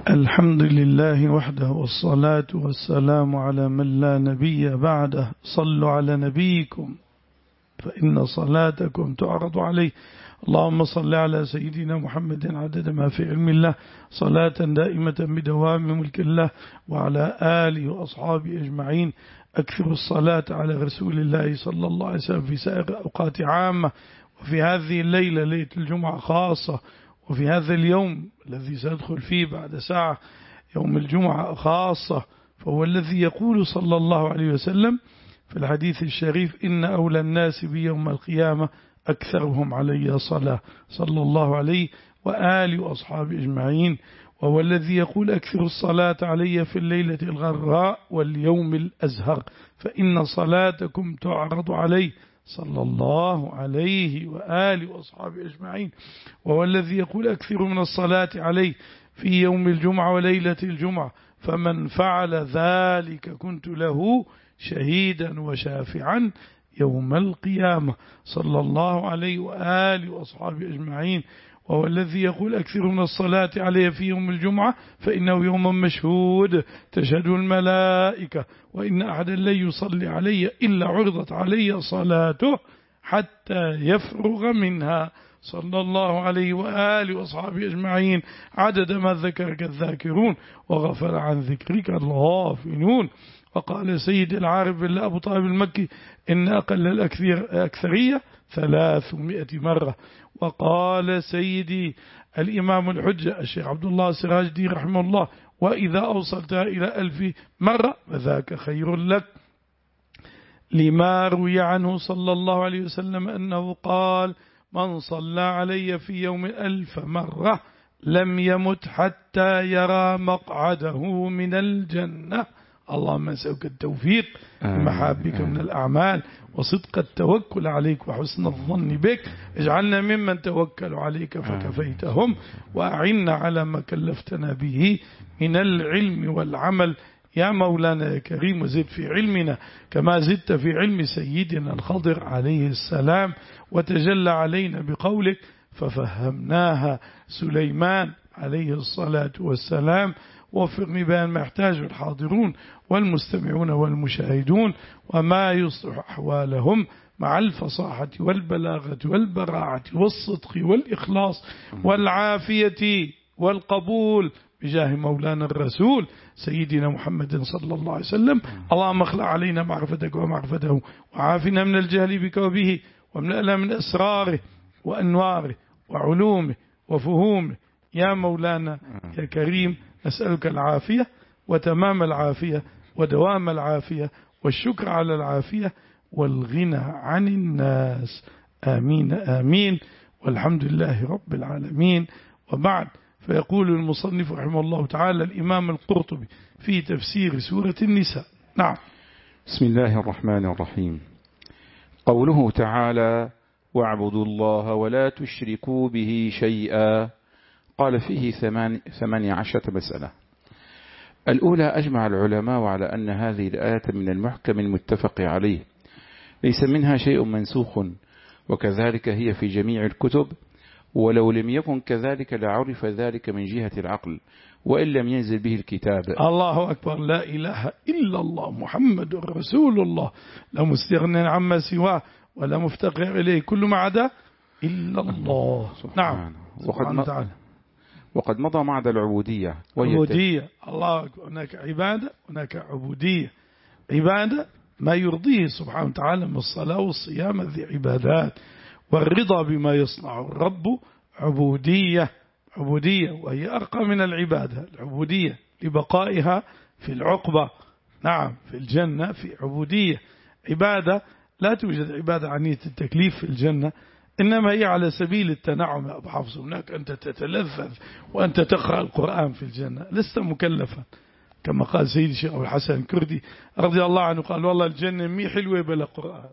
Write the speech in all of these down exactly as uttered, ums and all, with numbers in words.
الحمد لله وحده والصلاة والسلام على من لا نبي بعده. صلوا على نبيكم فإن صلاتكم تعرض عليه. اللهم صل على سيدنا محمد عدد ما في علم الله صلاة دائمة بدوام ملك الله، وعلى آله وأصحابه أجمعين. أكثر الصلاة على رسول الله صلى الله عليه وسلم في سائر الأوقات عامة، وفي هذه الليلة ليلة الجمعة خاصة، وفي هذا اليوم الذي سأدخل فيه بعد ساعة يوم الجمعة خاصة. فهو الذي يقول صلى الله عليه وسلم في الحديث الشريف: إن أولى الناس بيوم القيامة أكثرهم علي صلاة، صلى الله عليه وآله وأصحابه أجمعين. وهو الذي يقول: أكثر الصلاة علي في الليلة الغراء واليوم الأزهر، فإن صلاتكم تعرض علي، صلى الله عليه وآله وأصحابه أجمعين. وهو الذي يقول: أكثر من الصلاة علي في يوم الجمعة وليلة الجمعة، فمن فعل ذلك كنت له شهيدا وشافعا يوم القيامة، صلى الله عليه وآله وأصحابه أجمعين. وهو الذي يقول: أكثر من الصلاة علي في يوم الجمعة فإنه يوم مشهود تشهد الملائكة، وإن أحدا لن يصلي علي إلا عرضت علي صلاته حتى يفرغ منها، صلى الله عليه وآله وأصحابه أجمعين. عدد ما ذكرك الذاكرون وغفل عن ذكرك الغافلون. وقال سيد العارف بالله أبو طالب المكي: إن أقل الأكثرية ثلاثمائة مرة. وقال سيدي الإمام الحجة الشيخ عبد الله السراج الدين رحمه الله: وإذا أوصلتها إلى ألف مرة فذاك خير لك، لما روي عنه صلى الله عليه وسلم أنه قال: من صلى علي في يوم ألف مرة لم يمت حتى يرى مقعده من الجنة. اللهم نسألك التوفيق لمحابك من الأعمال وصدق التوكل عليك وحسن الظن بك. اجعلنا ممن توكلوا عليك فكفيتهم، وأعنا على ما كلفتنا به من العلم والعمل يا مولانا يا كريم. وزد في علمنا كما زدت في علم سيدنا الخضر عليه السلام، وتجلى علينا بقولك ففهمناها سليمان عليه الصلاة والسلام. وفقني بأن ما يحتاج الحاضرون والمستمعون والمشاهدون، وما يصلح أحوالهم مع الفصاحة والبلاغة والبراعة والصدق والإخلاص والعافية والقبول بجاه مولانا الرسول سيدنا محمد صلى الله عليه وسلم. اللهم اخلع علينا معرفتك ومعرفته، وعافنا من الجهل بك وبه، وملأنا من أسراره وأنواره وعلومه وفهومه يا مولانا يا كريم. نسألك العافية وتمام العافية ودوام العافية والشكر على العافية والغنى عن الناس. آمين آمين، والحمد لله رب العالمين. وبعد، فيقول المصنف رحمه الله تعالى الإمام القرطبي في تفسير سورة النساء: نعم. بسم الله الرحمن الرحيم. قوله تعالى: واعبدوا الله ولا تشركوا به شيئا، قال فيه ثمان ثمانية عشرة مسألة. الأولى: أجمع العلماء على أن هذه الآية من المحكم المتفق عليه، ليس منها شيء منسوخ، وكذلك هي في جميع الكتب، ولو لم يكن كذلك لعرف ذلك من جهة العقل وإن لم ينزل به الكتاب. الله أكبر، لا إله إلا الله محمد رسول الله، لا مستغنى عما سواه ولا مفتقر إليه، كل ما عدا إلا الله. نعم. وقد وقد مضى معنى العبودية. عبودية، الله أكبر. هناك عبادة، هناك عبودية. عبادة ما يرضيه سبحانه وتعالى من الصلاة والصيام، هذه عبادات. والرضا بما يصنع الرب عبودية. عبودية وهي أرقى من العبادة، العبودية لبقائها في العقبة. نعم، في الجنة في عبودية. عبادة لا توجد عبادة عنية التكليف في الجنة، إنما هي على سبيل التنعم يا أبو حفص. هناك أنت تتلذذ وأنت تقرأ القرآن في الجنة، لست مكلفا، كما قال سيدي الشيخ أبو الحسن الكردي رضي الله عنه، قال: والله الجنة مي حلوة بلا قرآن،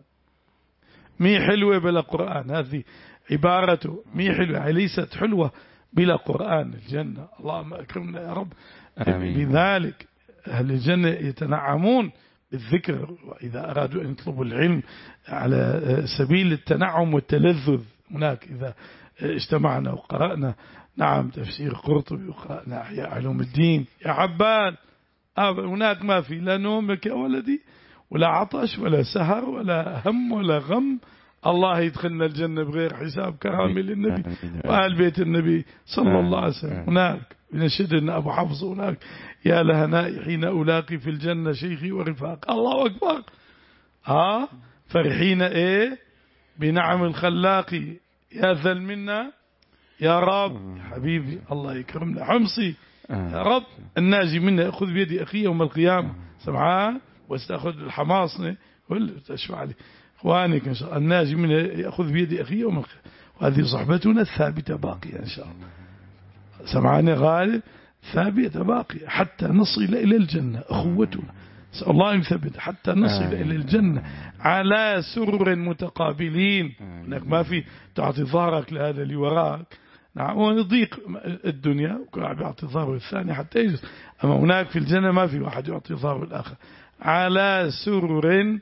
مي حلوة بلا قرآن. هذه عبارته، مي حلوة، ليست حلوة بلا قرآن الجنة. اللهم أكرمنا يا رب بذلك. أهل الجنة يتنعمون بالذكر، وإذا أرادوا أن يطلبوا العلم على سبيل التنعم والتلذذ هناك إذا اجتمعنا وقرأنا نعم تفسير قرطبي وقرأنا أحياء علوم الدين يا عبان. هناك ما في لا نومك يا ولدي ولا عطش ولا سهر ولا هم ولا غم. الله يدخلنا الجنة بغير حساب كرامي للنبي وآل بيت النبي صلى الله عليه وسلم. هناك ينشدنا أبو حفص هناك يا لهنائي حين ألاقي في الجنة شيخي ورفاق. الله أكبر. ها فرحين إيه بنعم الخلاق يا ذا المنة يا رب يا حبيبي الله يكرمنا حمصي يا رب الناجي منا يأخذ بيدي أخي يوم القيامة سمعان واستأخذ الحماصنة ولا تشفع لي إخوانك إن شاء الله. الناجي منا يأخذ بيدي أخي يوم القيامة وهذه صحبتنا الثابتة باقية إن شاء الله. سمعاني غالب ثابتة باقية حتى نصل إلى الجنة أخوتنا. نسأل الله يثبت حتى نصل إلى الجنة على سرر متقابلين. هناك ما في تعطي ظهرك لهذا اللي وراك نعم ونضيق الدنيا وكل واحد يعطي ظهره الثاني حتى يجلس. أما هناك في الجنة ما في واحد يعطي ظهره الآخر على سرر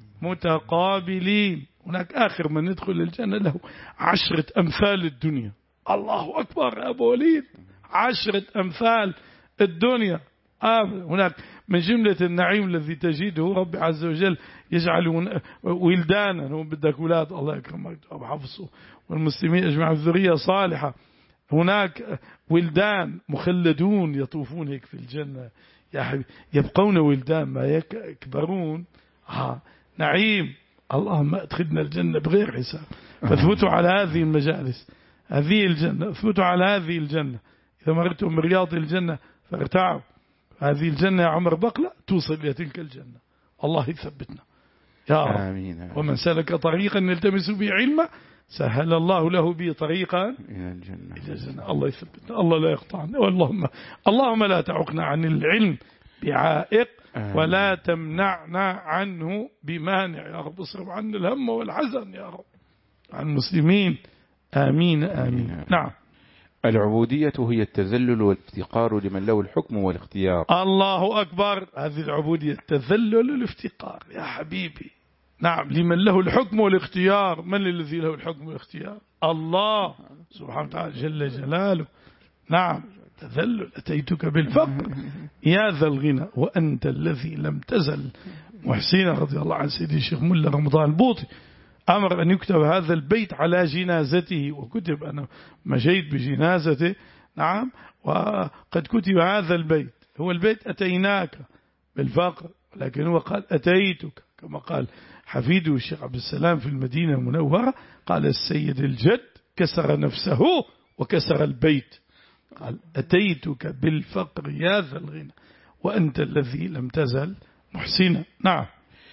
متقابلين. هناك آخر من يدخل الجنة له عشرة أمثال الدنيا. الله أكبر يا أبو وليد عشرة أمثال الدنيا. آه هناك من جملة النعيم الذي تجده رب عز وجل يجعل ولدانا هو بدك أولاد الله يكرمك أبو حفصه والمسلمين أجمع الذرية صالحة. هناك ولدان مخلدون يطوفون هيك في الجنة يا حبيبي يبقون ولدان ما يكبرون. ها نعيم. اللهم ادخلنا الجنة بغير حساب. فاثبتوا على هذه المجالس هذه الجنة اثبتوا على هذه الجنة. إذا مرتم من رياض الجنة فارتعوا. هذه الجنة يا عمر بقلة توصل إلى تلك الجنة. الله يثبتنا يا رب. آمين. ومن سلك طريقا يلتمس به علما سهل الله له به طريقا إلى الجنة. إلى الجنة. الله يثبتنا الله لا يقطعنا. واللهم اللهم لا تعقنا عن العلم بعائق آمين. ولا تمنعنا عنه بمانع يا رب. اصرف عنا الهم والحزن يا رب عن المسلمين. آمين آمين, آمين. نعم. العبودية هي التذلل والافتقار لمن له الحكم والاختيار. الله أكبر. هذه العبودية التذلل والافتقار يا حبيبي. نعم لمن له الحكم والاختيار. من الذي له الحكم والاختيار؟ الله سبحانه وتعالى جل جلاله. نعم تذلل أتيتك بالفقر يا ذا الغنى وأنت الذي لم تزل محسنا. رضي الله عن سيدي الشيخ ملا رمضان البوطي أمر أن يكتب هذا البيت على جنازته وكتب أنا مشيت بجنازته. نعم وقد كتب هذا البيت. هو البيت أتيناك بالفقر لكن هو قال أتيتك كما قال حفيده الشيخ عبد السلام في المدينة المنورة. قال السيد الجد كسر نفسه وكسر البيت قال أتيتك بالفقر يا ذا الغنى وأنت الذي لم تزل محسنا. نعم.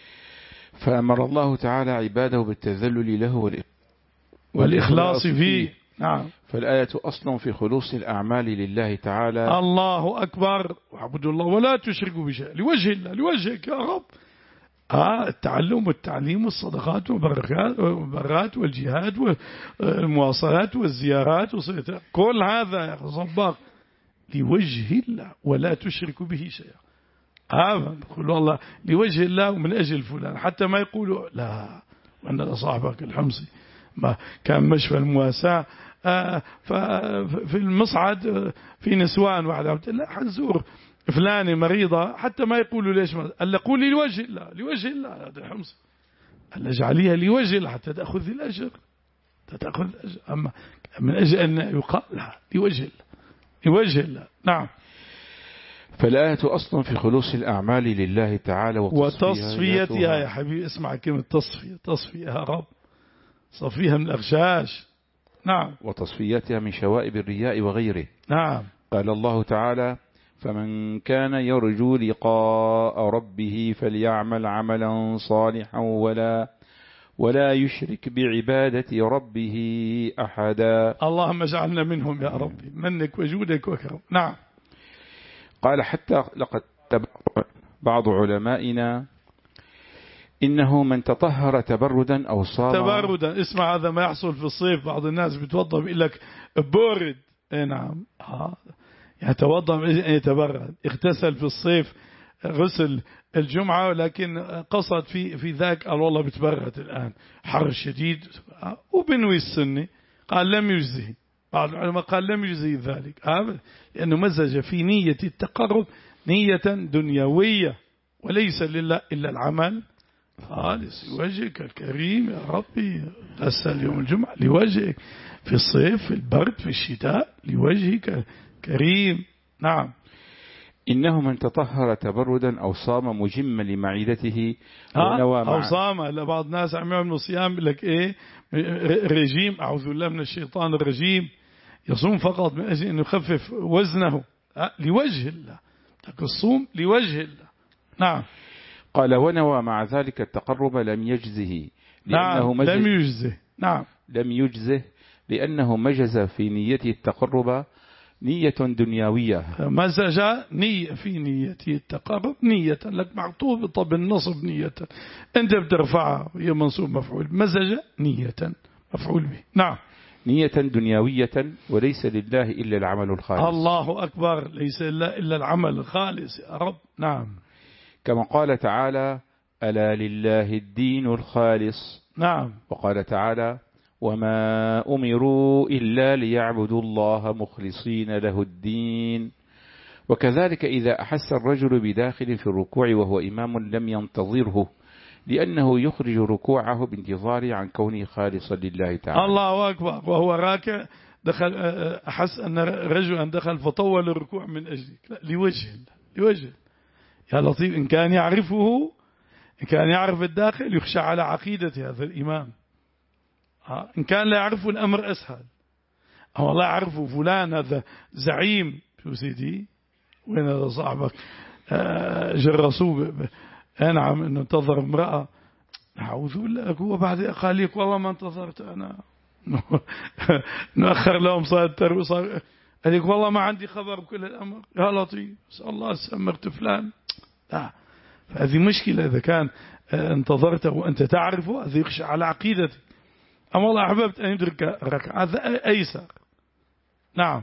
فأمر الله تعالى عباده بالتذلل له والإخلاص فيه. نعم. فالآية أصل في خلوص الأعمال لله تعالى. الله أكبر. واعبدوا الله ولا تشركوا بشيء لوجه الله لوجهك يا رب. آه التعلم والتعليم والصدقات والبرات والجهاد والمواصلات والزيارات كل هذا يا صباق لوجه الله ولا تشركوا به شيئا. آه يقولوا الله لوجه الله ومن أجل فلان حتى ما يقولوا لا وأن صاحبك الحمصي ما كان مشفى المواساة. آه في المصعد في نسوان واحدة لا حنزور فلانة مريضة حتى ما يقولوا ليش ما قال قولي لوجه الله لوجه الله هذا الحمصي قال اجعليها لوجه الله حتى تأخذ الأجر تأخذ الأجر. أما من أجل أن يقال لا لوجه الله لوجه الله. نعم. فالآية أصلا في خلوص الأعمال لله تعالى وتصفيتها يا حبيبي. اسمع كلمة تصفية تصفية يا رب صفيها من الأغشاش. نعم. وتصفيتها من شوائب الرياء وغيره. نعم. قال الله تعالى فمن كان يرجو لقاء ربه فليعمل عملا صالحا ولا ولا يشرك بعبادة ربه أحدا. اللهم اجعلنا منهم يا ربي منك وجودك وكرم. نعم. قال حتى لقد تبرأ بعض علمائنا إنه من تطهر تبردا أو صار تبردا. اسمع هذا ما يحصل في الصيف بعض الناس بتوضى بيقول لك بورد. اي نعم ها يتوضا يتبرد. اغتسل في الصيف غسل الجمعة ولكن قصد في في ذاك قال والله بتبرد الآن حر شديد وبنوي السنة قال لم يجزه، بعض العلماء قال لم يجزه ذلك، لأنه مزج في نية التقرب نية دنيوية وليس لله إلا العمل خالص لوجهك الكريم يا ربي، غسل يوم الجمعة لوجهك، في الصيف في البرد في الشتاء لوجهك الكريم. نعم. إنه من تطهر تبردا أو صام مجما لمعدته ونوى أو صام. لبعض الناس عم يعملوا صيام يقول لك إيه رجيم، أعوذ بالله من الشيطان الرجيم، يصوم فقط من أجل أن يخفف وزنه لوجه الله، لكن الصوم لوجه الله. نعم. قال ونوى مع ذلك التقرب لم يجزه لأنه نعم. لم يجزه. نعم. لم يجزه لأنه مجز في نيته التقرب نية دنيوية، مزج نية في نيته التقرب نية لك معطوبة بالنصب نية أنت بترفعها هي منصوب مفعول، مزج نية مفعول به. نعم. نية دنيوية وليس لله إلا العمل الخالص. الله أكبر، ليس لله إلا العمل الخالص يا رب. نعم. كما قال تعالى ألا لله الدين الخالص. نعم. وقال تعالى وما أمروا إلا ليعبدوا الله مخلصين له الدين. وكذلك إذا أحس الرجل بداخل في الركوع وهو إمام لم ينتظره لأنه يخرج ركوعه بانتظار عن كونه خالصا لله تعالى. الله أكبر. وهو راكع دخل أحس أن رجلا دخل فطول الركوع من أجلك، لا لوجه الله، لوجه يا لطيف. إن كان يعرفه، إن كان يعرف الداخل يخشى على عقيدة هذا الإمام. إن كان لا يعرفه الأمر أسهل، أو لا يعرفه فلان هذا زعيم شو سيدي وين هذا صاحبك جرسوه أنعم أنه انتظر امرأة، أعوذ بالله، هو بعد قال لك والله ما انتظرت أنا نأخر لهم صلاة التراويح، صار قال لك والله ما عندي خبر بكل الأمر يا لطيف سأل الله سمرت فلان. لا، فهذه مشكلة. إذا كان انتظرته وأنت تعرفه هذا يخشى على عقيدتك. أما والله أحببت أن يدرك ركعة هذا أيسر. نعم.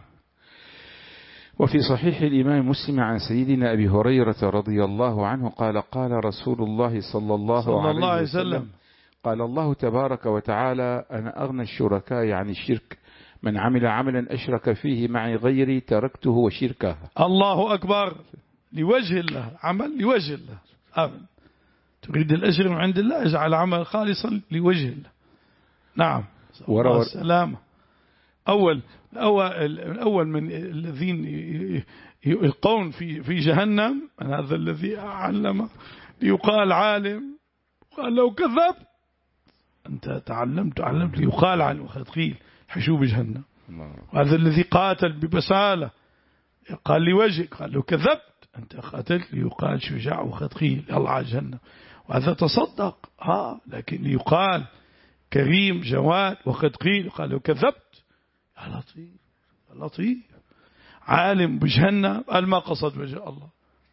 وفي صحيح الإمام مسلم عن سيدنا أبي هريرة رضي الله عنه قال قال رسول الله صلى الله, صلى الله عليه, عليه وسلم, وسلم قال الله تبارك وتعالى أنا أغنى الشركاء عن الشرك من عمل عملا أشرك فيه معي غيري تركته وشركه. الله أكبر. لوجه الله، عمل لوجه الله. آمين. تريد الأجر من عند الله اجعل عمل خالصا لوجه الله. نعم. وروى السلام. أول أول أول من الذين يلقون في في جهنم هذا الذي علم ليقال عالم، قال لو كذب أنت تعلمت تعلمت ليقال عالم قيل حشوب جهنم. وهذا الذي قاتل ببسالة قال لوجهك، قال لو كذبت أنت قاتلت ليقال شجاع وخطقيل يلا على جهنم. وهذا تصدق ها لكن ليقال كريم جواد وقد قيل قال لو كذبت يا لطيف لطيف. عالم بجهنم قال ما قصد وجه الله،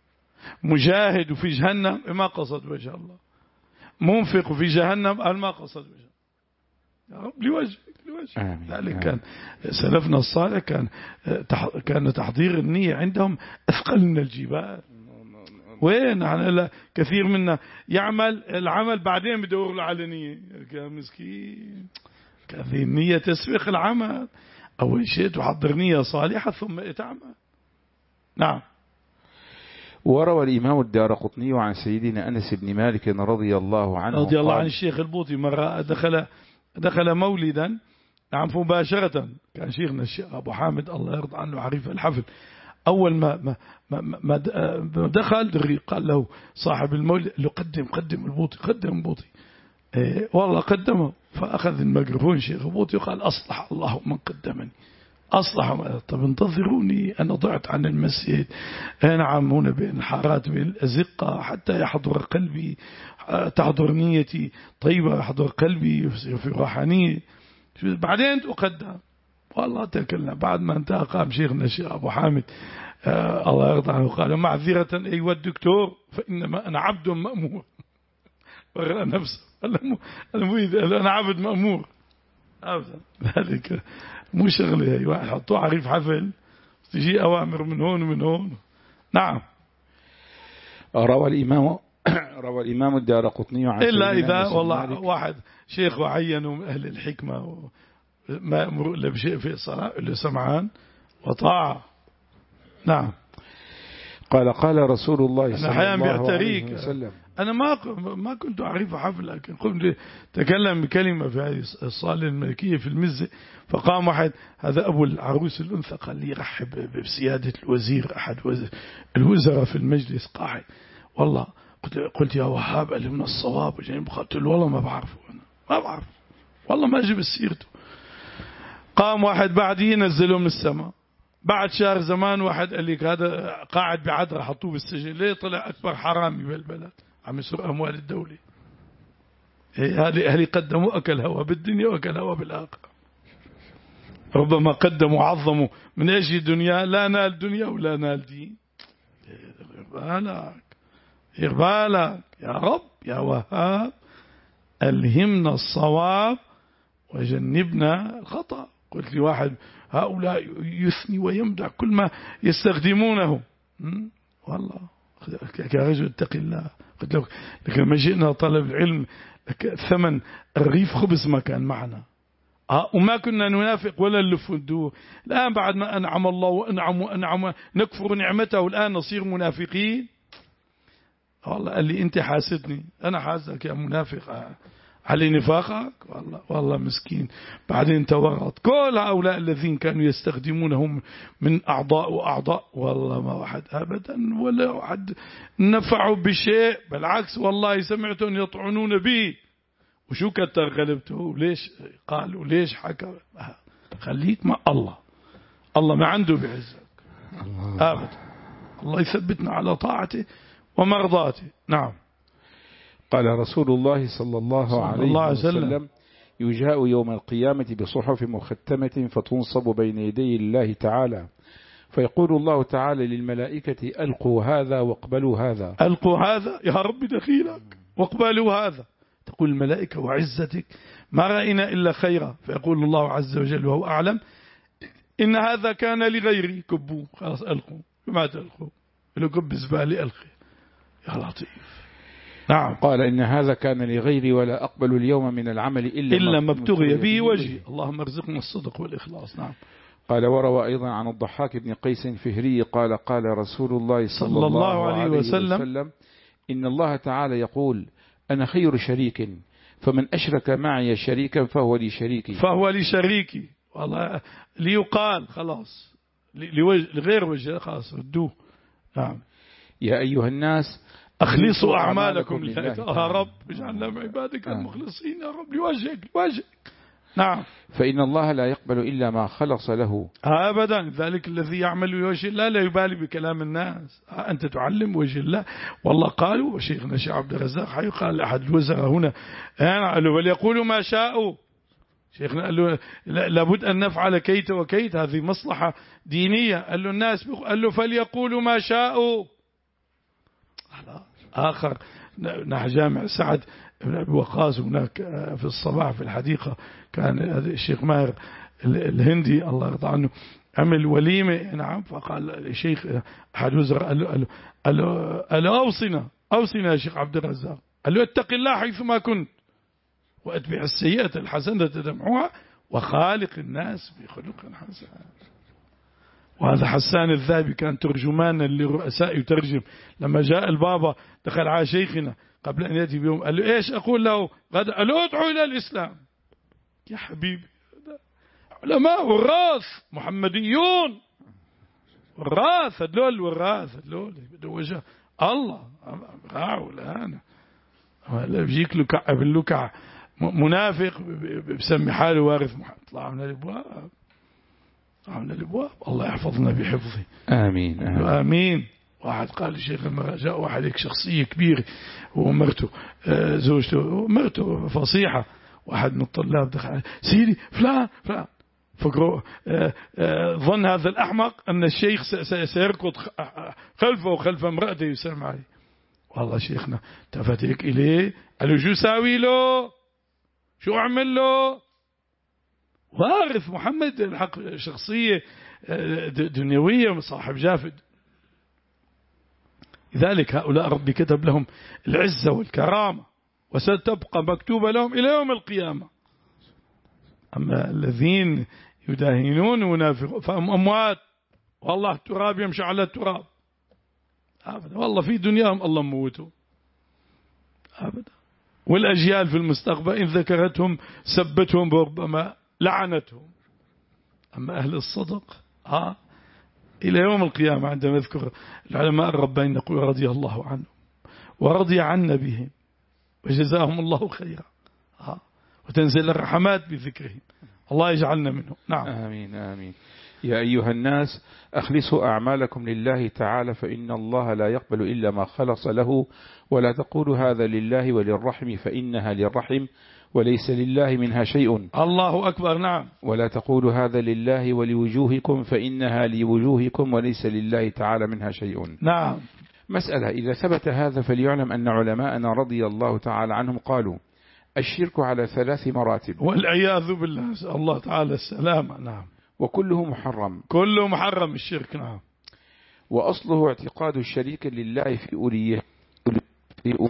مجاهد في جهنم ما قصد وجه الله، منفق في جهنم قال ما قصد وجه يا رب لوجهك لوجهك. ذلك كان سلفنا الصالح كان كان تحضير النية عندهم أثقل من الجبال. وين يعني كثير منا يعمل العمل بعدين بدور له على نية يا مسكين. هذه النية تسبق العمل، أول شيء تحضر نية صالحة ثم تعمل. نعم. وروى الإمام الدارقطني عن سيدنا أنس بن مالك رضي الله عنه رضي الله عن الشيخ البوطي مرة دخل دخل مولدا نعم مباشرة، كان شيخنا الشيخ أبو حامد الله يرضى عنه عريف الحفل، أول ما ما ما, ما دخل قال له صاحب المولد له قدم قدم البوطي قدم البوطي إيه والله قدمه، فأخذ الميكروفون شيخ البوطي وقال أصلح الله من قدمني أصلح. طب انتظروني أنا ضعت عن المسجد نعم هنا بين الحارات بين الأزقة حتى يحضر قلبي تحضر نيتي طيبة يحضر قلبي في روحانية بعدين تقدم. والله تكلم بعد ما انتهى قام شيخنا الشيخ أبو حامد آه الله يرضى عنه قال معذرة أيها الدكتور فإنما أنا عبد مأمور ورأى نفسه المريد أنا عبد مأمور أبدا. ذلك مو شغله واحد حطوه عريف حفل تجي أوامر من هون ومن هون. نعم. روى الإمام روى الإمام الدارقطني عن إلا إذا والله واحد شيخ وعينه من أهل الحكمة ما أمر إلا بشيء في الصلاة إلا سمعان وطاعة. نعم. قال قال رسول الله صلى الله عليه وسلم. أنا ما ما كنت أعرف حفل، لكن قمت تكلم بكلمة في هذه الصالة الملكية في المزة، فقام واحد، هذا أبو العروس الأنثى، قال لي رحب بسيادة الوزير أحد الوزراء في المجلس قاعد. والله قلت, قلت يا وهاب قال لي من الصواب، قلت له والله ما بعرفه، أنا ما بعرف والله ما أجيب سيرته. قام واحد بعدي نزله من السماء، بعد شهر زمان واحد قال لك هذا قاعد بعدرة حطوه بالسجن، ليه؟ طلع أكبر حرامي بالبلد، عم يسرق أموال الدولة. هذه أهلي قدموا أكل هوا بالدنيا وأكل هوا بالآخرة. ربما قدموا عظموا من أجل الدنيا، لا نال دنيا ولا نال دين. إغبالك إغبالك يا رب يا وهاب، ألهمنا الصواب وجنبنا الخطأ. قلت لي واحد هؤلاء يثني ويمدح كل ما يستخدمونه، والله يا رجل اتق الله. قلت له لكن ما جئنا طلب العلم ثمن الرغيف خبز ما كان معنا، آه وما كنا ننافق ولا نلف وندور. الآن بعد ما أنعم الله وأنعم وأنعم نكفر نعمته والآن نصير منافقين. والله قال لي أنت حاسدني، أنا حاسدك يا منافق على نفاقك. والله والله مسكين. بعدين تورط كل هؤلاء الذين كانوا يستخدمونهم من أعضاء وأعضاء، والله ما واحد أبدا ولا واحد نفعوا بشيء، بالعكس والله سمعتهم يطعنون به. وشو كتر غلبته؟ ليش قالوا ليش حكى؟ خليك مع الله، الله ما عنده بعزك أبدا. الله يثبتنا على طاعته ومرضاته. نعم. قال رسول الله صلى الله عليه وسلم: يجاء يوم القيامة بصحف مختمة فتنصب بين يدي الله تعالى، فيقول الله تعالى للملائكة: ألقوا هذا واقبلوا هذا. ألقوا هذا يا رب دخيلك واقبلوا هذا. تقول الملائكة: وعزتك ما رأينا إلا خيرا. فيقول الله عز وجل وهو أعلم: إن هذا كان لغيري، كبوه خلاص ألقوا. ما تلقوا لو كب زبالي ألقي. يا لطيف. نعم. قال: إن هذا كان لغيري ولا أقبل اليوم من العمل إلا, إلا ما ابتغي به وجهي. اللهم ارزقنا الصدق والإخلاص. نعم. قال: وروى أيضا عن الضحاك بن قيس الفهري قال: قال رسول الله صلى, صلى الله عليه وسلم, وسلم: إن الله تعالى يقول: أنا خير شريك، فمن أشرك معي شريكا فهو لي شريكي فهو لي شريكي. والله ليقال خلاص لغير وجه خلاص ردوه. نعم. يا أيها الناس أخلصوا أعمالكم لله. يا رب اجعلنا من عبادك المخلصين يا رب لوجهك لوجهك. نعم. فإن الله لا يقبل إلا ما خلص له أبدا. ذلك الذي يعمل وجه الله لا يبالي بكلام الناس. أنت تعلم وجه الله. والله قالوا وشيخنا الشيخ عبد الرزاق حي قال أحد الوزراء هنا قال له: وليقولوا ما شاءوا. شيخنا قال له: لابد أن نفعل كيت وكيت، هذه مصلحة دينية. قال له الناس قال له: فليقولوا ما شاءوا. آخر نحن جامع سعد بن أبي وقاص هناك في الصباح في الحديقة، كان الشيخ ماهر الهندي الله يرضى عنه عمل وليمة. نعم. فقال الشيخ أحد وزراء قال له, قال له, قال له, قال له أوصنا أوصنا يا شيخ عبد الرزاق. قال له: اتق الله حيثما كنت وأتبع السيئة الحسنة تدمعها وخالق الناس بخلق حسن. وهذا حسان الذهبي كان ترجمانا للرؤساء يترجم. لما جاء البابا دخل على شيخنا قبل أن يأتي بيوم قال له: إيش أقول له؟ قال له: ادعو إلى الإسلام. يا حبيبي علماء وراث محمديون وراث هدول وراث هدول بدوجه الله راعوا الآن. لا بيجيك لكع باللكع منافق بسمي حاله وارث محمد. طلع من الأبواب من الأبواب. الله يحفظنا بحفظه. آمين آمين, آمين. واحد قال الشيخ لما جاء واحد هيك شخصية كبيرة ومرته زوجته مرته فصيحة، واحد من الطلاب دخل: سيدي فلان فلان. فكروا ظن هذا الأحمق أن الشيخ سيركض خلفه وخلف امرأته يسلم عليه. والله شيخنا التفت هيك إليه قال له: شو ساوي له؟ شو أعمل له؟ وارث محمد الحق، شخصية دنيوية صاحب جافد. لذلك هؤلاء ربي كتب لهم العزة والكرامة وستبقى مكتوبة لهم إلى يوم القيامة. أما الذين يداهنون ونافقون فهم أموات، والله تراب يمشي على التراب أبدا، والله في دنياهم الله موتوا أبدا، والأجيال في المستقبل إن ذكرتهم سبتهم وربما لعنتهم. أما أهل الصدق ها إلى يوم القيامة عندما يذكر العلماء الربانيين نقول رضي الله عنهم ورضي عنا بهم وجزاهم الله خيرا، ها وتنزل الرحمات بذكرهم، الله يجعلنا منهم. نعم آمين آمين. يا أيها الناس أخلصوا أعمالكم لله تعالى فإن الله لا يقبل إلا ما خلص له، ولا تقولوا هذا لله وللرحم فإنها للرحم وليس لله منها شيء. الله أكبر. نعم. ولا تقولوا هذا لله ولوجوهكم فإنها لوجوهكم وليس لله تعالى منها شيء. نعم. مسألة إذا ثبت هذا فليعلم أن علماءنا رضي الله تعالى عنهم قالوا الشرك على ثلاث مراتب والعياذ بالله، نسأل الله تعالى السلامة. نعم. وكله محرم، كله محرم الشرك. نعم. وأصله اعتقاد الشريك لله في أوليته في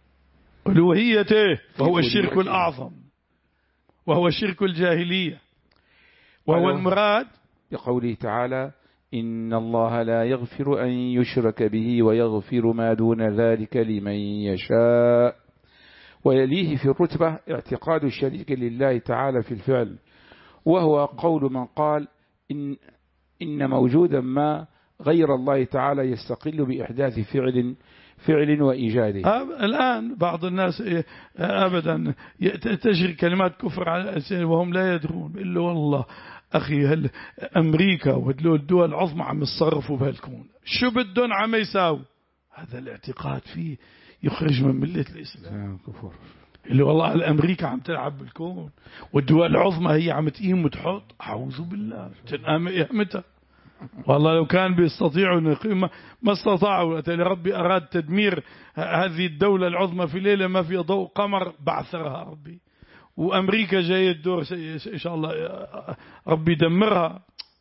ألوهيته، وهو الشرك الأعظم، وهو شرك الجاهلية، وهو المراد بقوله تعالى إن الله لا يغفر أن يشرك به ويغفر ما دون ذلك لمن يشاء. ويليه في الرتبة اعتقاد الشريك لله تعالى في الفعل، وهو قول من قال إن, إن موجودا ما غير الله تعالى يستقل بإحداث فعل فعل وإيجاده. الآن بعض الناس أبدا تجري كلمات كفر على الألسنة وهم لا يدرون إلا والله أخي هل أمريكا والدول العظمى عم يتصرفوا بهالكون، شو بدهم عم يساووا؟ هذا الاعتقاد فيه يخرج من ملة الإسلام. كفر اللي والله الأمريكا عم تلعب بالكون والدول العظمى هي عم تقيم وتحط، أعوذ بالله تنقام إهمتها. والله لو كان بيستطيعوا ما استطاعوا، ربي أراد تدمير هذه الدولة العظمى في ليلة ما في ضوء قمر بعثرها ربي، وأمريكا جاية الدور إن شاء الله ربي يدمرها.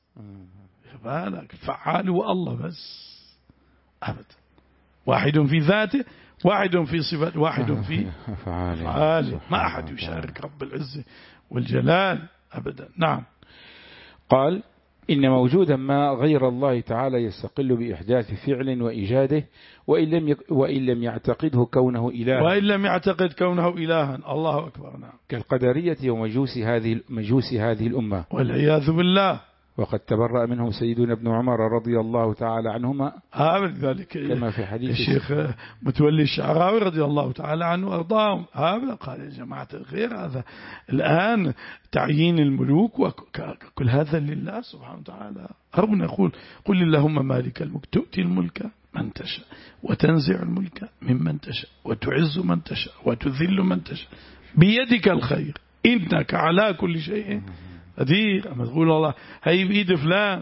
بالك فعال والله بس أبدا، واحد في ذاته، واحد في صفات، واحد في فعاله، ما أحد يشارك رب العزة والجلال أبدا. نعم. قال إن موجودا ما غير الله تعالى يستقل بإحداث فعل وإيجاده وإن لم, يك وإن لم يعتقده كونه إلها، وإن لم يعتقد كونه إلها. الله أكبر. نعم. كالقدرية ومجوس هذه مجوس هذه الأمة والعياذ بالله. وقد تبرأ منهم سيدنا ابن عمر رضي الله تعالى عنهما هذا ذلك كما في حديث الشيخ متولي الشعراوي رضي الله تعالى عنه وأرضاهم. هذا قال يا جماعة الخير هذا الآن تعيين الملوك وكل هذا لله سبحانه وتعالى. أو نقول قل اللهم مالك الملك تؤتي الملك من تشاء وتنزع الملك ممن تشاء وتعز من تشاء وتذل من تشاء بيدك الخير إنك على كل شيء قدير. أما تقول الله هي بإيد فلان،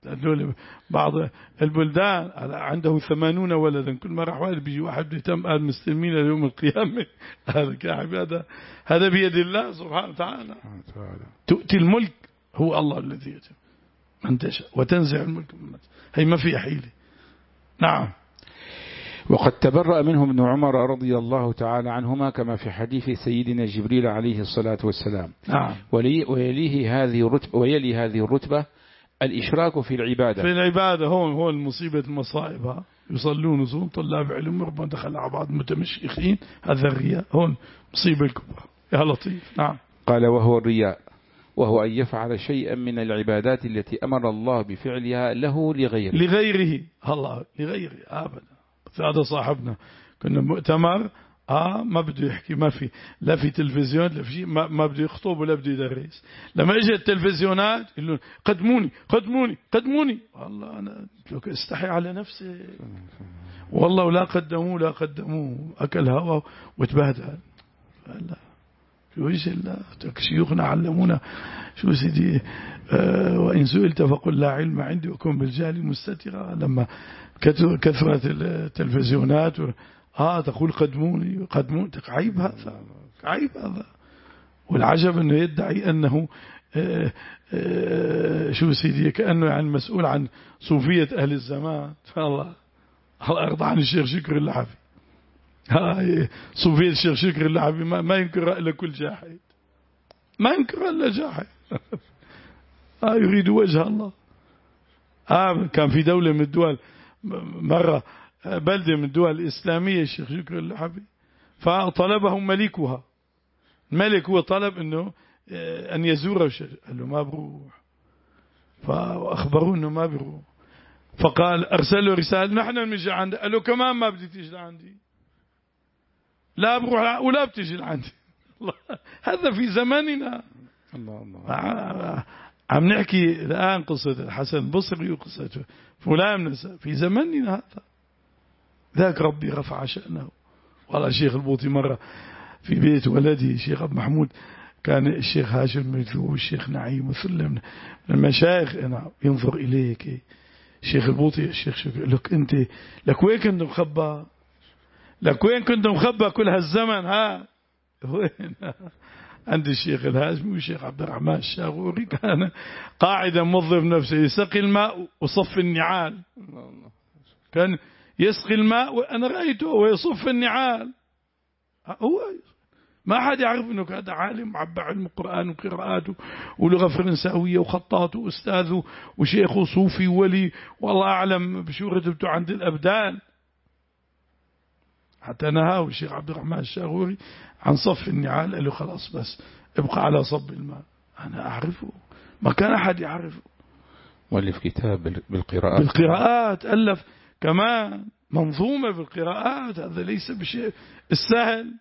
بعض البلدان عنده ثمانون ولدا كل ما راح واحد بيجي واحد يتم قال مستلمين يوم القيامة. هذا كعب هذا هذا بيد الله سبحانه وتعالى. تؤتي الملك هو الله الذي يتم من تشاء وتنزع الملك من تشاء، هي ما في حيلة. نعم. وقد تبرأ منهم ابن عمر رضي الله تعالى عنهما كما في حديث سيدنا جبريل عليه الصلاة والسلام. نعم. ويليه هذه الرتبة ويلي هذه الرتبة الإشراك في العبادة. في العبادة هون هون المصيبة المصائب، يصلون ويصومون طلاب علم ربما دخل على بعض متمشيخين، هذا الرياء هون مصيبة الكبرى. يا لطيف. نعم. قال وهو الرياء وهو أن يفعل شيئا من العبادات التي أمر الله بفعلها له لغيره لغيره الله لغيره أبدا. هذا صاحبنا كنا مؤتمر آه ما بده يحكي، ما في لا في تلفزيون لا في شيء، ما, ما بده يخطب ولا بده يدرس. لما اجت التلفزيونات يقولون قدموني قدموني قدموني، والله أنا استحي على نفسي والله ولا قدموه لا قدموه أكل هوا وتبهدل. لا شو ايش الله شيوخنا علمونا شو سيدي آه وإن سئلت فقل لا علم عندي وكن بالجهل مستترا. لما كثرت التلفزيونات آه تقول قدموني قدموني، عيب هذا عيب هذا. والعجب أنه يدعي أنه آه آه شو سيدي كأنه يعني مسؤول عن صوفية أهل الزمان. فالله الله أرضى عن الشيخ شكر اللحفي. هاي صوفية الشيخ شكر اللحفي ما, ما ينكر لكل جاحد. ما ينكر إلا جاحد. آه يريد وجه الله. آه كان في دولة من الدول مرة بلدة من الدول الإسلامية الشيخ شكر اللحبي، فطلبهم ملكها، الملك هو طلب إنه أن يزوره، قال له ما بروح، فأخبروه إنه ما بروح، فقال أرسلوا رسالة نحن نجي عندك، قال له كمان ما بدي تيجي لعندي، لا بروح ولا بتيجي لعندي. هذا في زماننا. الله الله. عم نحكي الآن قصة الحسن البصري وقصة فلان في زماننا هذا. ذاك ربي رفع شأنه. والله الشيخ البوطي مرة في بيت ولدي الشيخ أبو محمود، كان الشيخ هاشم مثله والشيخ نعيم وثلة من المشايخ أنا ينظر إليك الشيخ البوطي، الشيخ شو لك أنت لك وين كنت مخبى، لك وين كنت مخبى كل هالزمن ها وين؟ عند الشيخ الهاشمي والشيخ عبد الرحمن الشاغوري كان قاعدا موظف نفسه يسقي الماء وصف النعال، كان يسقي الماء وأنا رأيته ويصف النعال. هو ما حد يعرف انه هذا عالم عبى علم القرآن وقراءاته ولغة فرنساوية وخطاته وأستاذه وشيخه صوفي ولي والله أعلم بشو رتبته عند الأبدان. حتى نهاه الشيخ عبد الرحمن الشاغوري عن صف النعال، قال له خلاص بس ابقى على صب الماء. أنا أعرفه، ما كان أحد يعرفه. واللي في كتاب بالقراءات بالقراءات ألف كمان منظومة بالقراءات، هذا ليس بشيء السهل.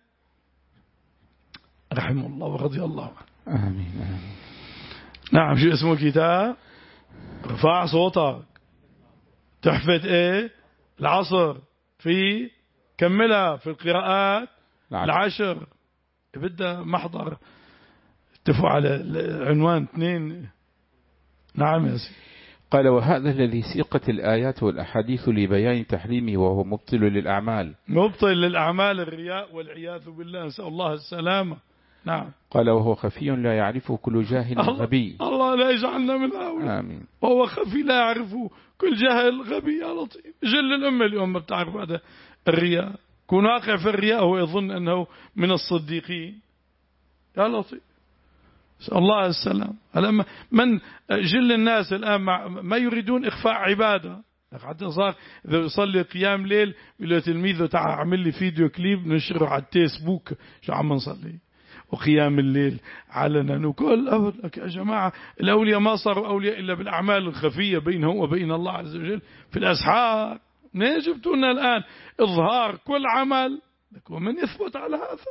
رحمه الله ورضي الله عنه. آمين آمين. نعم. شو اسمه كتاب؟ رفع صوتك، تحفة ايه العصر، في كملها في القراءات العشر، بدها محضر. اتفقوا على عنوان اثنين. نعم يا سيدي. قال وهذا الذي سيقت الآيات والأحاديث لبيان تحريمه وهو مبطل للأعمال. مبطل للأعمال الرياء والعياذ بالله، نسأل الله السلامة. نعم. قال وهو خفي لا يعرفه كل جاهل غبي. الله لا يجعلنا من هؤلاء. آمين. وهو خفي لا يعرفه كل جاهل غبي. يا لطيف. جل الأمة اليوم ما بتعرف هذا الرياء، كون واقع في الرياء هو يظن أنه من الصديقين. يا لطيف. الله السلام. لما من جل الناس الآن ما يريدون إخفاء عبادة، حتى صار إذا يصلي قيام ليل يقول له تلميذه تعال عمل لي فيديو كليب نشره على الفيسبوك شو عم نصلي وقيام الليل علنا وكل أبد. يا جماعة الأولياء ما صاروا أولياء إلا بالأعمال الخفية بينهم وبين الله عز وجل في الأسحار. منين جبتونا الآن إظهار كل عمل؟ ومن يثبت على هذا؟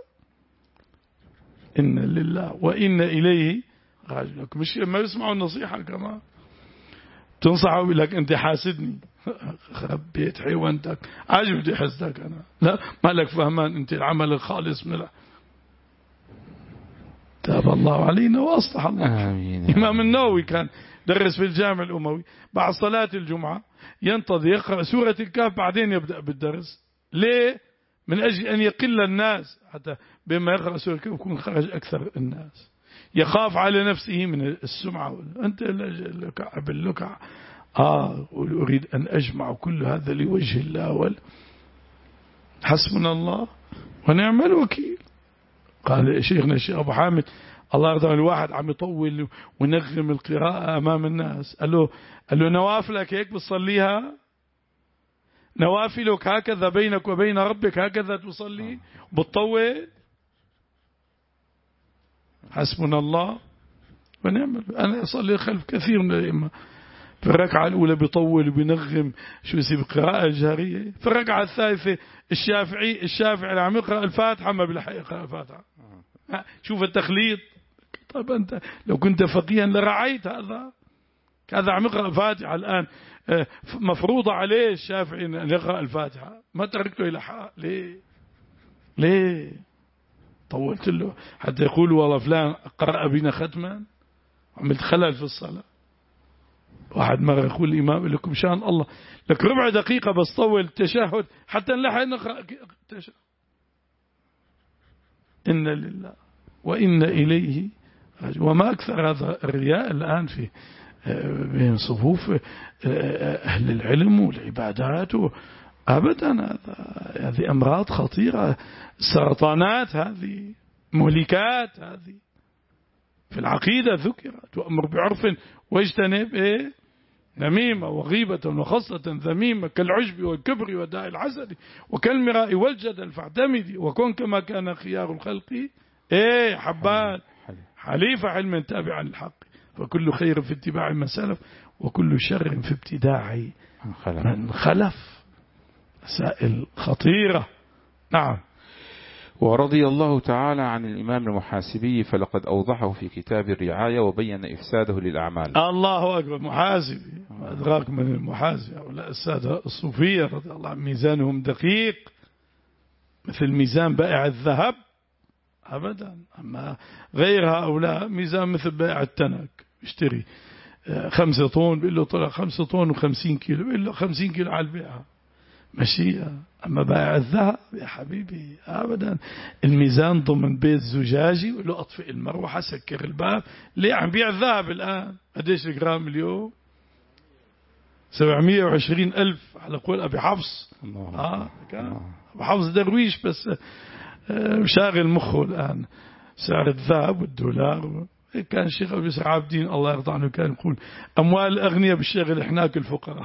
إن لله وإن إليه راجعون. مش ما يسمعوا النصيحة كمان تنصحوا يقول لك أنت حاسدني، خبيت حيوانتك عجبتي حسدك أنا، لا ما لك فهمان أنت العمل الخالص من الله. تاب الله علينا وأصلح الله. آمين. إمام النووي كان درس في الجامع الأموي بعد صلاة الجمعة ينتظر يقرأ سورة الكهف بعدين يبدأ بالدرس. ليه؟ من أجل أن يقل الناس، حتى بما يقرأ سورة الكهف يكون خرج أكثر الناس، يخاف على نفسه من السمعة. أنت لكع باللكع. آه أريد أن أجمع كل هذا لوجه الله وال حسبنا الله ونعم الوكيل. قال شيخنا الشيخ أبو حامد الله يرضى عنه، الواحد عم يطول ونغم القراءة أمام الناس، قال له قال له نوافلك هيك بتصليها؟ نوافلك هكذا بينك وبين ربك هكذا تصلي بتطول؟ حسبنا الله ونعم. أنا أصلي خلف كثير من الأئمة في الركعة الأولى بيطول وبينغم شو يسمى قراءة جهرية، في الركعة الثالثة الشافعي الشافعي اللي عم يقرأ الفاتحة ما بيلحق يقرأ الفاتحة. شوف التخليط. طيب أنت لو كنت فقيها لرعيت هذا. هذا عم يقرأ الفاتحة الآن مفروضة عليه الشافعي أن يقرأ الفاتحة، ما تركته يلحق. ليه ليه طولت له حتى يقولوا والله فلان قرأ بنا ختما؟ عملت خلل في الصلاة. واحد مرة يقول الإمام لكم شان الله لك ربع دقيقة بس طول التشهد حتى نلحق نقرأ التشهد. إن لله وإن إليه راجعون. وما أكثر هذا الرياء الآن في بين صفوف أهل العلم والعبادات. أبدا هذه أمراض خطيرة، سرطانات، هذه مهلكات، هذه في العقيدة ذكرت وأمر بعرف واجتنب إيه نميمة وغيبة وخصلة ذميمة كالعجب والكبر وداء العسل وكالمراء والجدل فاعتمدي وكن كما كان خيار الخلق إيه حبان حليف علم تابعا للحق فكل خير في اتباع ما سلف وكل شر في ابتداع من خلف. مسائل خطيرة. نعم. ورضي الله تعالى عن الإمام المحاسبي فلقد أوضحه في كتاب الرعاية وبين إفساده للأعمال. الله أكبر. محاسبي ما أدراك من المحاسبي هؤلاء السادة الصوفية رضي الله عنهم ميزانهم دقيق مثل ميزان بائع الذهب أبدا. أما غير هؤلاء ميزان مثل بائع التنك يشتري خمسة طن بيقول له طلع خمسة طن وخمسين كيلو بيقول له خمسين كيلو على البيعة مشيئة. أما بائع الذهب يا حبيبي أبدا الميزان ضمن بيت زجاجي وله أطفئ المروحة سكر الباب. ليه عم بيع الذهب الآن قديش الجرام اليوم سبعمية وعشرين ألف على قول أبي حفص. آه كان أبي حفص درويش بس شاغل مخه الآن سعر الذهب والدولار. كان الشيخ أبي يسر عابدين الله يرضى عنه كان يقول أموال الأغنياء بالشغل إحناك الفقراء.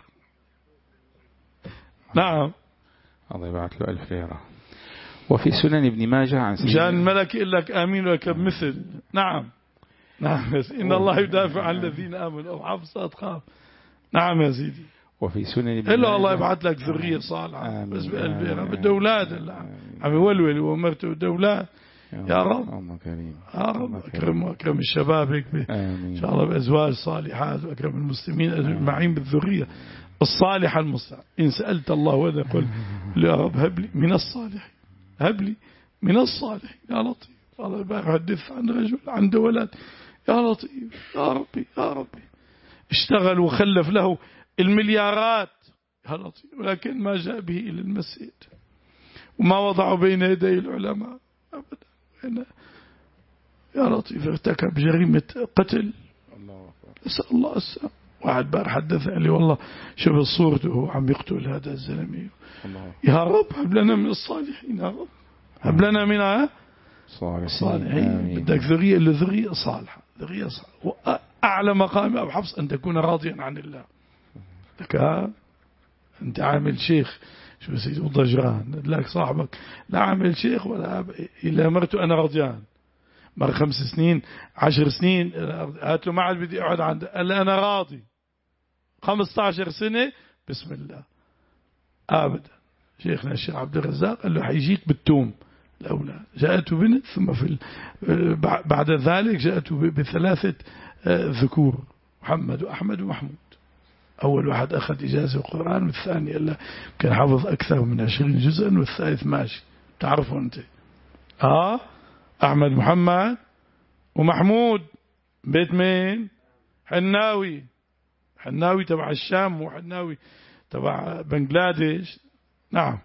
نعم. الله يبعث له ألف ليرة. وفي سنن ابن ماجه عن سيدنا جاء الملك يقول لك آمين ولك مثل. نعم نعم إن الله يدافع عن الذين آمنوا أو حفصات خاف. نعم يا سيدي. وفي سنن ابن إلا الله يبعث لك ذرية صالحة بس بقلبي بده أولاد عم يولول ومرته بده أولاد يا رب. يا رب أكرم وأكرم الشباب إن شاء الله بأزواج صالحات وأكرم المسلمين أجمعين بالذرية الصالحة المصلحة. إن سألت الله وذا قل يا رب هب لي من الصالحين هب لي من الصالحين يا لطيف. الله يبارك حدث عن رجل عنده ولد يا لطيف يا ربي يا ربي اشتغل وخلف له المليارات يا لطيف ولكن ما جاء به إلى المسجد وما وضعه بين يدي العلماء أبدا. يا لطيف ارتكب جريمة قتل. أسأل الله السلام. واحد بار حدث لي والله شوف صورته وهو عم يقتل هذا الزلمي. يا رب هب لنا من الصالحين يا رب هب لنا من الصالحين. بدك ذرية اللي ذرية صالحة ذرية صالحة. وأعلى مقام أبو حفص أن تكون راضيا عن الله. لك أنت عامل شيخ شو سيد ضجران لك صاحبك لا عامل شيخ ولا إلا مرته أنا رضيان مر خمس سنين عشر سنين قالت له ما عاد بدي أقعد عنده قال أنا راضي خمسة عشر سنة بسم الله أبدا. شيخنا الشيخ عبد الرزاق قال له حيجيك بالتوم الأولاد. جاءته بنت ثم في بعد ذلك جاءته بثلاثة ذكور محمد وأحمد ومحمود. أول واحد أخذ إجازة القرآن والثاني إلا كان حافظ أكثر من عشرين جزءا والثالث ماشي تعرفوا أنت آه أحمد محمد ومحمود بيت مين حناوي حناوي تبع الشام وحناوي تبع بنغلاديش. نعم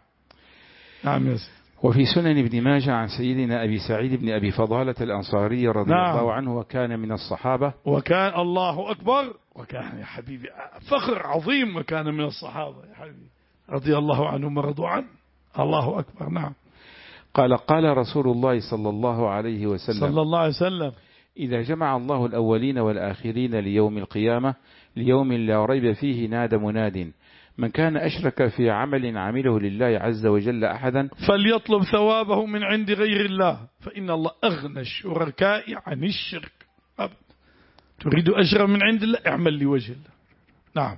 نعم يا سيدي. وفي سنن ابن ماجه عن سيدنا أبي سعيد بن أبي فضالة الأنصاري رضي نعم. الله عنه وكان من الصحابة وكان الله أكبر وكان يا حبيبي فخر عظيم وكان من الصحابة يا حبيبي رضي الله عنهم ورضوا عنه. الله أكبر. نعم. قال قال رسول الله صلى الله عليه وسلم صلى الله عليه وسلم إذا جمع الله الأولين والآخرين ليوم القيامة ليوم لا ريب فيه نادى مناد من كان أشرك في عمل عمله لله عز وجل أحدا فليطلب ثوابه من عند غير الله فإن الله أغنى الشركاء عن الشرك. أبدا. تريد أجرا من عند الله اعمل لوجه الله. نعم.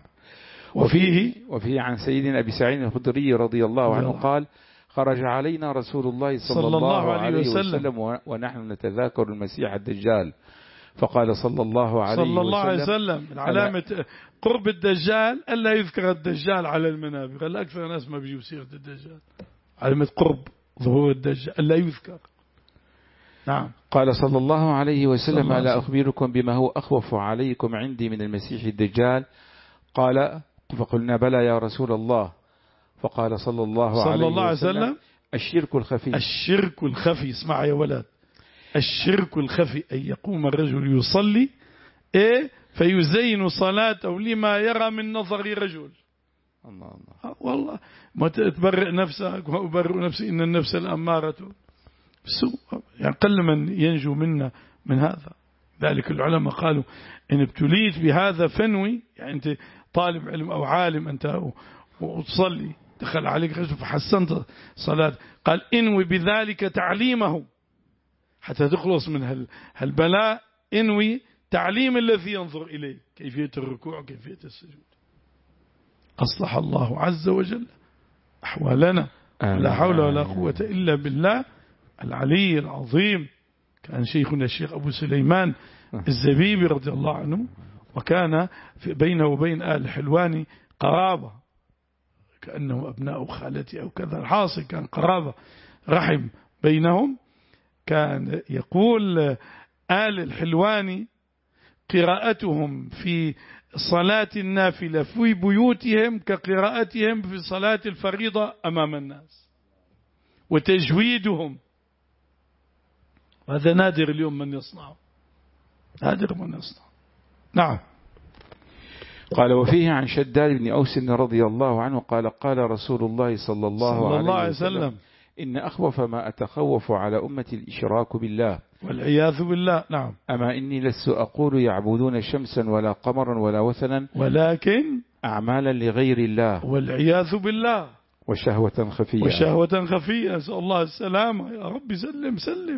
وفيه وفيه عن سيدنا أبي سعيد الخدري رضي الله عنه قال خرج علينا رسول الله صلى, صلى الله عليه وسلم, وسلم ونحن نتذاكر المسيح الدجال فقال صلى الله عليه صلى الله عليه وسلم وسلم من علامة قرب الدجال ألا يذكر الدجال على المنابر. قال أكثر ناس ما بيجوا سيرة الدجال علامة قرب ظهور الدجال ألا يذكر. نعم. قال صلى الله عليه وسلم ألا أخبركم بما هو أخوف عليكم عندي من المسيح الدجال قال فقلنا بلى يا رسول الله فقال صلى الله, صلى عليه, الله عليه وسلم الشرك الخفي. الشرك الخفي. اسمع يا ولد الشرك الخفي أن يقوم الرجل يصلي إيه فيزين صلاته لما يرى من نظر رجل. الله الله. والله ما تبرئ نفسك وأبرئ نفسي إن النفس الأمارة سوء. يعني قل من ينجو منا من هذا ذلك العلماء قالوا إن ابتليت بهذا فنوي، يعني أنت طالب علم أو عالم أنت وتصلي دخل عليك رجل فحسنت صلاة، قال انوي بذلك تعليمه حتى تخلص من هالبلاء، انوي تعليم الذي ينظر إليه كيفية الركوع وكيفية السجود. أصلح الله عز وجل أحوالنا، لا حول ولا قوة إلا بالله العلي العظيم. كان شيخنا الشيخ أبو سليمان الزبيبي رضي الله عنه، وكان بينه وبين آل حلواني قرابة كأنه أبناء خالتي أو كذا، الحاصل كان قرابة رحم بينهم. كان يقول آل الحلواني قراءتهم في صلاة النافلة في بيوتهم كقراءتهم في صلاة الفريضة أمام الناس، وتجويدهم هذا نادر اليوم من يصنعه، نادر من يصنعه. نعم. قال وفيه عن شداد بن أوس رضي الله عنه قال قال رسول الله صلى الله, صلى الله عليه وسلم, وسلم إن أخوف ما أتخوف على أمتي الإشراك بالله والعياذ بالله. نعم. أما إني لست أقول يعبدون شمسا ولا قمرا ولا وثنا، ولكن أعمالا لغير الله والعياذ بالله وشهوة خفية وشهوة خفية. أسأل الله السلامة يا رب. سلم سلم.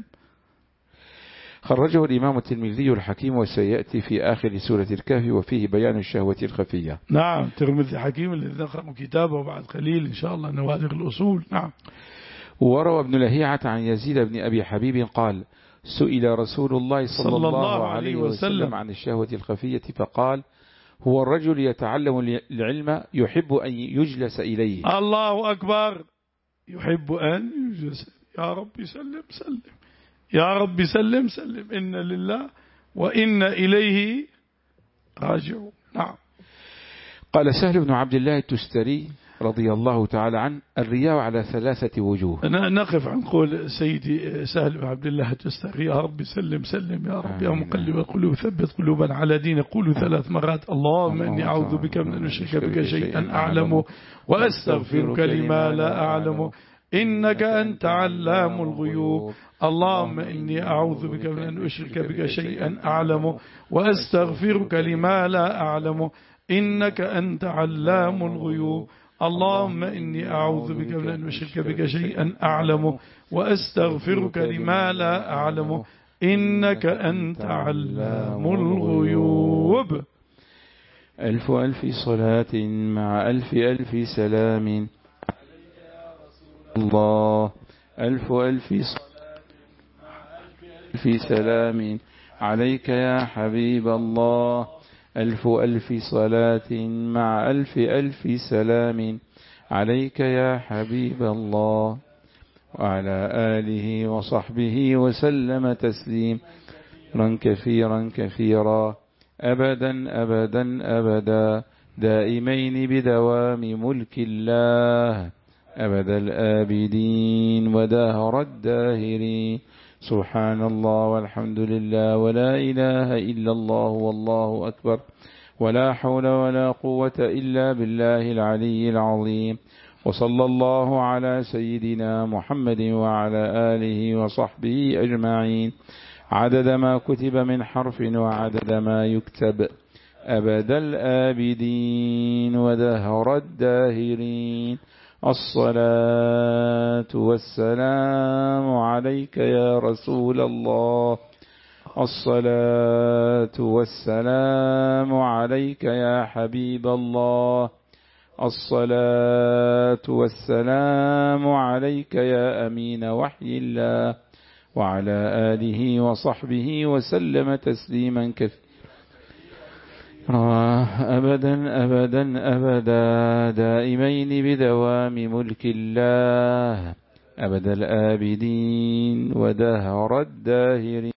خرجه الإمام الترمذي الحكيم وسيأتي في آخر سورة الكهف وفيه بيان الشهوة الخفية. نعم. ترمذي حكيم الذي نقرأ كتابه بعد قليل إن شاء الله نوادر الأصول. نعم. وروى ابن لهيعة عن يزيد بن أبي حبيب قال سئل رسول الله صلى, صلى الله عليه وسلم, وسلم عن الشهوة الخفية فقال هو الرجل يتعلم العلم يحب أن يجلس إليه. الله أكبر. يحب أن يجلس. يا رب سلم سلم يا رب سلم سلم. إن لله وإن إليه راجعون. نعم. قال سهل بن عبد الله التستري رضي الله تعالى عنه الرياء على ثلاثة وجوه. نقف عن قول سيدي سهل بن عبد الله التستري يا رب سلم سلم يا رب يا مقلب القلوب ثبت قلوبنا على دين. قولوا ثلاث مرات اللهم إني أعوذ بك من أن أشرك بك شيئا أعلمه وأستغفرك لما لا أعلمه إنك أنت علام الغيوب. اللهم إني أعوذ بك من أن أشرك بك شيئا أعلمه وأستغفرك لما لا أعلمه إنك أنت علام الغيوب. اللهم إني أعوذ بك من أن أشرك بك شيئا أعلمه وأستغفرك لما لا أعلمه إنك أنت علام الغيوب. ألف ألف صلاة مع ألف ألف سلام الله. ألف ألف صلاة مع ألف ألف سلام عليك يا حبيب الله. ألف ألف صلاة مع ألف ألف سلام عليك يا حبيب الله وعلى آله وصحبه وسلم تسليما كثيرا كثيرا أبدا أبدا أبدا دائمين بدوام ملك الله أبد الآبدين ودهر الداهرين. سبحان الله والحمد لله ولا إله إلا الله والله أكبر ولا حول ولا قوة إلا بالله العلي العظيم. وصلى الله على سيدنا محمد وعلى آله وصحبه أجمعين عدد ما كتب من حرف وعدد ما يكتب أبد الآبدين ودهر الداهرين. الصلاة والسلام عليك يا رسول الله. الصلاة والسلام عليك يا حبيب الله. الصلاة والسلام عليك يا أمين وحي الله وعلى آله وصحبه وسلم تسليما كثيرا أبدا أبدا أبدا دائمين بدوام ملك الله أبد الآبدين ودهر الداهرين.